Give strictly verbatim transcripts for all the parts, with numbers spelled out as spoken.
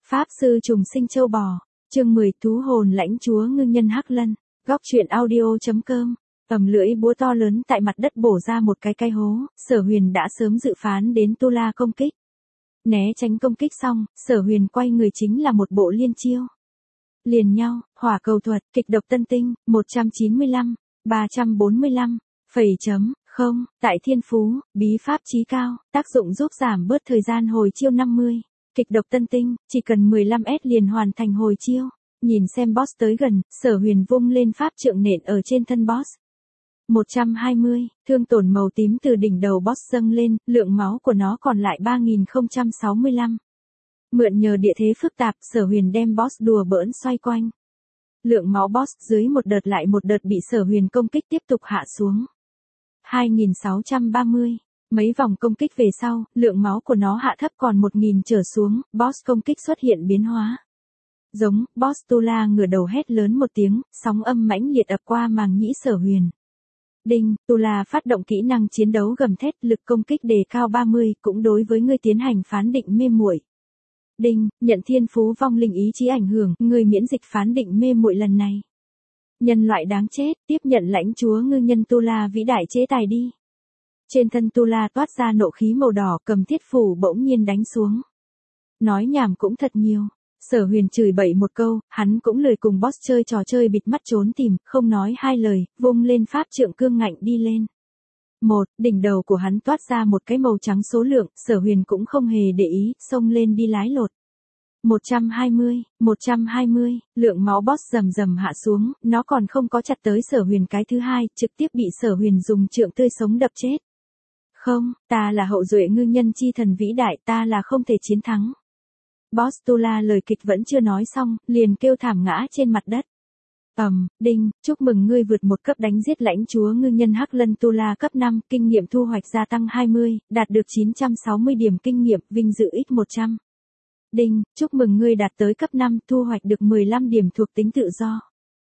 Pháp sư trùng sinh châu bò, chương mười thú hồn lãnh chúa ngư nhân Hắc Lân, góc truyện audio.com. Tầm lưỡi búa to lớn tại mặt đất bổ ra một cái cái hố, Sở Huyền đã sớm dự phán đến Tu La công kích. Né tránh công kích xong, Sở Huyền quay người chính là một bộ liên chiêu. Liền nhau, hỏa cầu thuật, kịch độc tân tinh, một trăm chín mươi lăm, ba trăm bốn mươi lăm, phẩy chấm, không, tại thiên phú, bí pháp chí cao, tác dụng giúp giảm bớt thời gian hồi chiêu năm mươi. Kịch độc tân tinh, chỉ cần mười lăm S liền hoàn thành hồi chiêu. Nhìn xem boss tới gần, Sở Huyền vung lên pháp trượng nện ở trên thân boss. một trăm hai mươi, thương tổn màu tím từ đỉnh đầu boss dâng lên, lượng máu của nó còn lại ba nghìn không trăm sáu mươi lăm. Mượn nhờ địa thế phức tạp, Sở Huyền đem boss đùa bỡn xoay quanh. Lượng máu boss dưới một đợt lại một đợt bị Sở Huyền công kích tiếp tục hạ xuống. hai nghìn sáu trăm ba mươi. Mấy vòng công kích về sau, lượng máu của nó hạ thấp còn một nghìn trở xuống, boss công kích xuất hiện biến hóa. Giống, boss Tu La ngửa đầu hét lớn một tiếng, sóng âm mãnh liệt ập qua màng nhĩ Sở Huyền. Đinh, Tu La phát động kỹ năng chiến đấu gầm thét, lực công kích đề cao ba mươi, cũng đối với ngươi tiến hành phán định mê muội. Đinh, nhận thiên phú vong linh ý chí ảnh hưởng, ngươi miễn dịch phán định mê muội lần này. Nhân loại đáng chết, tiếp nhận lãnh chúa ngư nhân Tu La vĩ đại chế tài đi. Trên thân Tu La toát ra nộ khí màu đỏ, cầm thiết phủ bỗng nhiên đánh xuống. Nói nhảm cũng thật nhiều. Sở Huyền chửi bậy một câu, hắn cũng lười cùng boss chơi trò chơi bịt mắt trốn tìm, không nói hai lời, vung lên pháp trượng cương ngạnh đi lên. Một, đỉnh đầu của hắn toát ra một cái màu trắng số lượng, Sở Huyền cũng không hề để ý, xông lên đi lái lột. một trăm hai mươi, một trăm hai mươi, lượng máu boss rầm rầm hạ xuống, nó còn không có chặt tới Sở Huyền cái thứ hai, trực tiếp bị Sở Huyền dùng trượng tươi sống đập chết. Không, ta là hậu duệ ngư nhân chi thần vĩ đại, ta là không thể chiến thắng. Boss Tu La lời kịch vẫn chưa nói xong, liền kêu thảm ngã trên mặt đất. Ầm, um, đinh, chúc mừng ngươi vượt một cấp đánh giết lãnh chúa ngư nhân Hắc Lân Tu La cấp năm, kinh nghiệm thu hoạch gia tăng hai mươi, đạt được chín trăm sáu mươi điểm kinh nghiệm, vinh dự x một trăm. Đinh, chúc mừng ngươi đạt tới cấp năm, thu hoạch được mười lăm điểm thuộc tính tự do.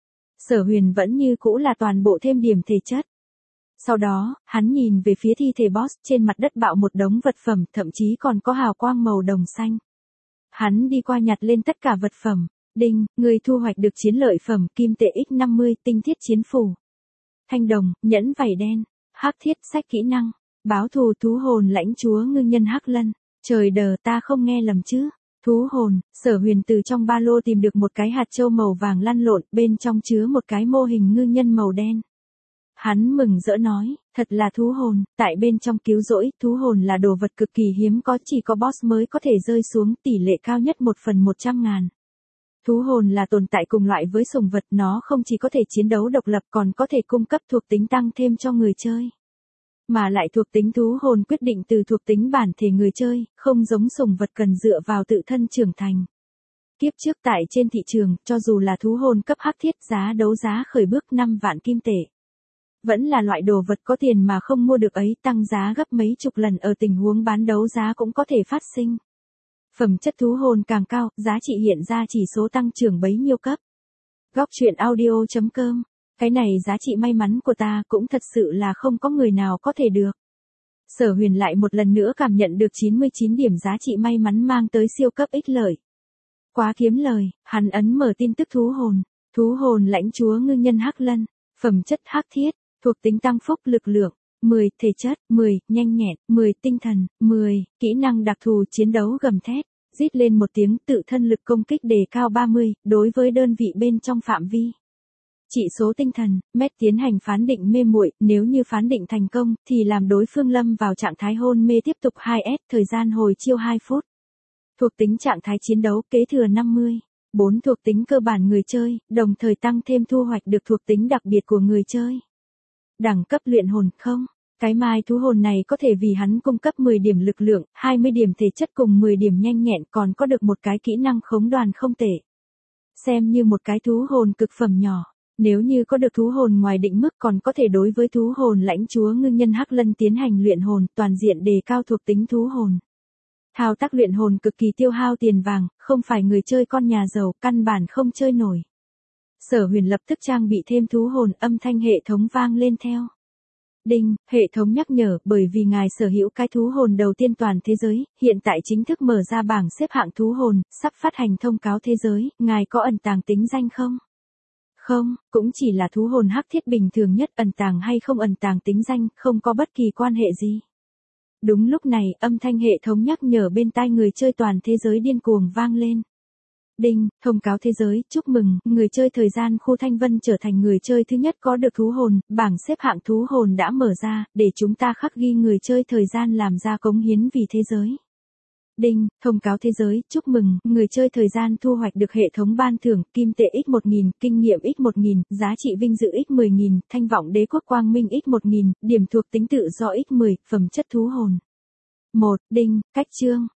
Sở Huyền vẫn như cũ là toàn bộ thêm điểm thể chất. Sau đó, hắn nhìn về phía thi thể boss, trên mặt đất bạo một đống vật phẩm, thậm chí còn có hào quang màu đồng xanh. Hắn đi qua nhặt lên tất cả vật phẩm. Đinh, người thu hoạch được chiến lợi phẩm, kim tệ x năm mươi, tinh thiết chiến phủ. Thanh đồng, nhẫn vảy đen, hắc thiết, sách kỹ năng, báo thù thú hồn lãnh chúa ngư nhân Hắc Lân. Trời đờ, ta không nghe lầm chứ. Thú hồn, Sở Huyền từ trong ba lô tìm được một cái hạt châu màu vàng lăn lộn, bên trong chứa một cái mô hình ngư nhân màu đen. Hắn mừng rỡ nói, thật là thú hồn, tại bên trong cứu rỗi, thú hồn là đồ vật cực kỳ hiếm có, chỉ có boss mới có thể rơi xuống, tỷ lệ cao nhất một phần một trăm ngàn. Thú hồn là tồn tại cùng loại với sùng vật, nó không chỉ có thể chiến đấu độc lập còn có thể cung cấp thuộc tính tăng thêm cho người chơi. Mà lại thuộc tính thú hồn quyết định từ thuộc tính bản thể người chơi, không giống sùng vật cần dựa vào tự thân trưởng thành. Kiếp trước tại trên thị trường, cho dù là thú hồn cấp hắc thiết, giá đấu giá khởi bước năm vạn kim tệ. Vẫn là loại đồ vật có tiền mà không mua được ấy, tăng giá gấp mấy chục lần ở tình huống bán đấu giá cũng có thể phát sinh. Phẩm chất thú hồn càng cao, giá trị hiện ra chỉ số tăng trưởng bấy nhiêu cấp. Góc truyện audio.com. Cái này giá trị may mắn của ta cũng thật sự là không có người nào có thể được. Sở Huyền lại một lần nữa cảm nhận được chín mươi chín điểm giá trị may mắn mang tới siêu cấp ích lợi. Quá kiếm lời, hắn ấn mở tin tức thú hồn. Thú hồn lãnh chúa ngư nhân Hắc Lân. Phẩm chất hắc thiết. Thuộc tính tăng phúc lực lượng, mười, thể chất, mười, nhanh nhẹn, mười, tinh thần, mười, kỹ năng đặc thù chiến đấu gầm thét, rít lên một tiếng, tự thân lực công kích đề cao ba mươi, đối với đơn vị bên trong phạm vi. Chỉ số tinh thần, mét tiến hành phán định mê muội, nếu như phán định thành công, thì làm đối phương lâm vào trạng thái hôn mê tiếp tục hai S, thời gian hồi chiêu hai phút. Thuộc tính trạng thái chiến đấu kế thừa năm mươi. bốn thuộc tính cơ bản người chơi, đồng thời tăng thêm thu hoạch được thuộc tính đặc biệt của người chơi. Đẳng cấp luyện hồn, không. Cái mai thú hồn này có thể vì hắn cung cấp mười điểm lực lượng, hai mươi điểm thể chất cùng mười điểm nhanh nhẹn, còn có được một cái kỹ năng khống đoàn không tệ. Xem như một cái thú hồn cực phẩm nhỏ. Nếu như có được thú hồn ngoài định mức còn có thể đối với thú hồn lãnh chúa ngư nhân Hắc Lân tiến hành luyện hồn, toàn diện đề cao thuộc tính thú hồn. Thao tác luyện hồn cực kỳ tiêu hao tiền vàng, không phải người chơi con nhà giàu, căn bản không chơi nổi. Sở Huyền lập tức trang bị thêm thú hồn, âm thanh hệ thống vang lên theo. Đinh, hệ thống nhắc nhở, bởi vì ngài sở hữu cái thú hồn đầu tiên toàn thế giới, hiện tại chính thức mở ra bảng xếp hạng thú hồn, sắp phát hành thông cáo thế giới, ngài có ẩn tàng tính danh không? Không, cũng chỉ là thú hồn hắc thiết bình thường nhất, ẩn tàng hay không ẩn tàng tính danh, không có bất kỳ quan hệ gì. Đúng lúc này, âm thanh hệ thống nhắc nhở bên tai người chơi toàn thế giới điên cuồng vang lên. Đinh, thông cáo thế giới, chúc mừng, người chơi thời gian khu Thanh Vân trở thành người chơi thứ nhất có được thú hồn, bảng xếp hạng thú hồn đã mở ra, để chúng ta khắc ghi người chơi thời gian làm ra cống hiến vì thế giới. Đinh, thông cáo thế giới, chúc mừng, người chơi thời gian thu hoạch được hệ thống ban thưởng, kim tệ x một nghìn, kinh nghiệm x một nghìn, giá trị vinh dự x mười nghìn, thanh vọng đế quốc quang minh x một nghìn, điểm thuộc tính tự do x mười, phẩm chất thú hồn. một. Đinh, cách chương,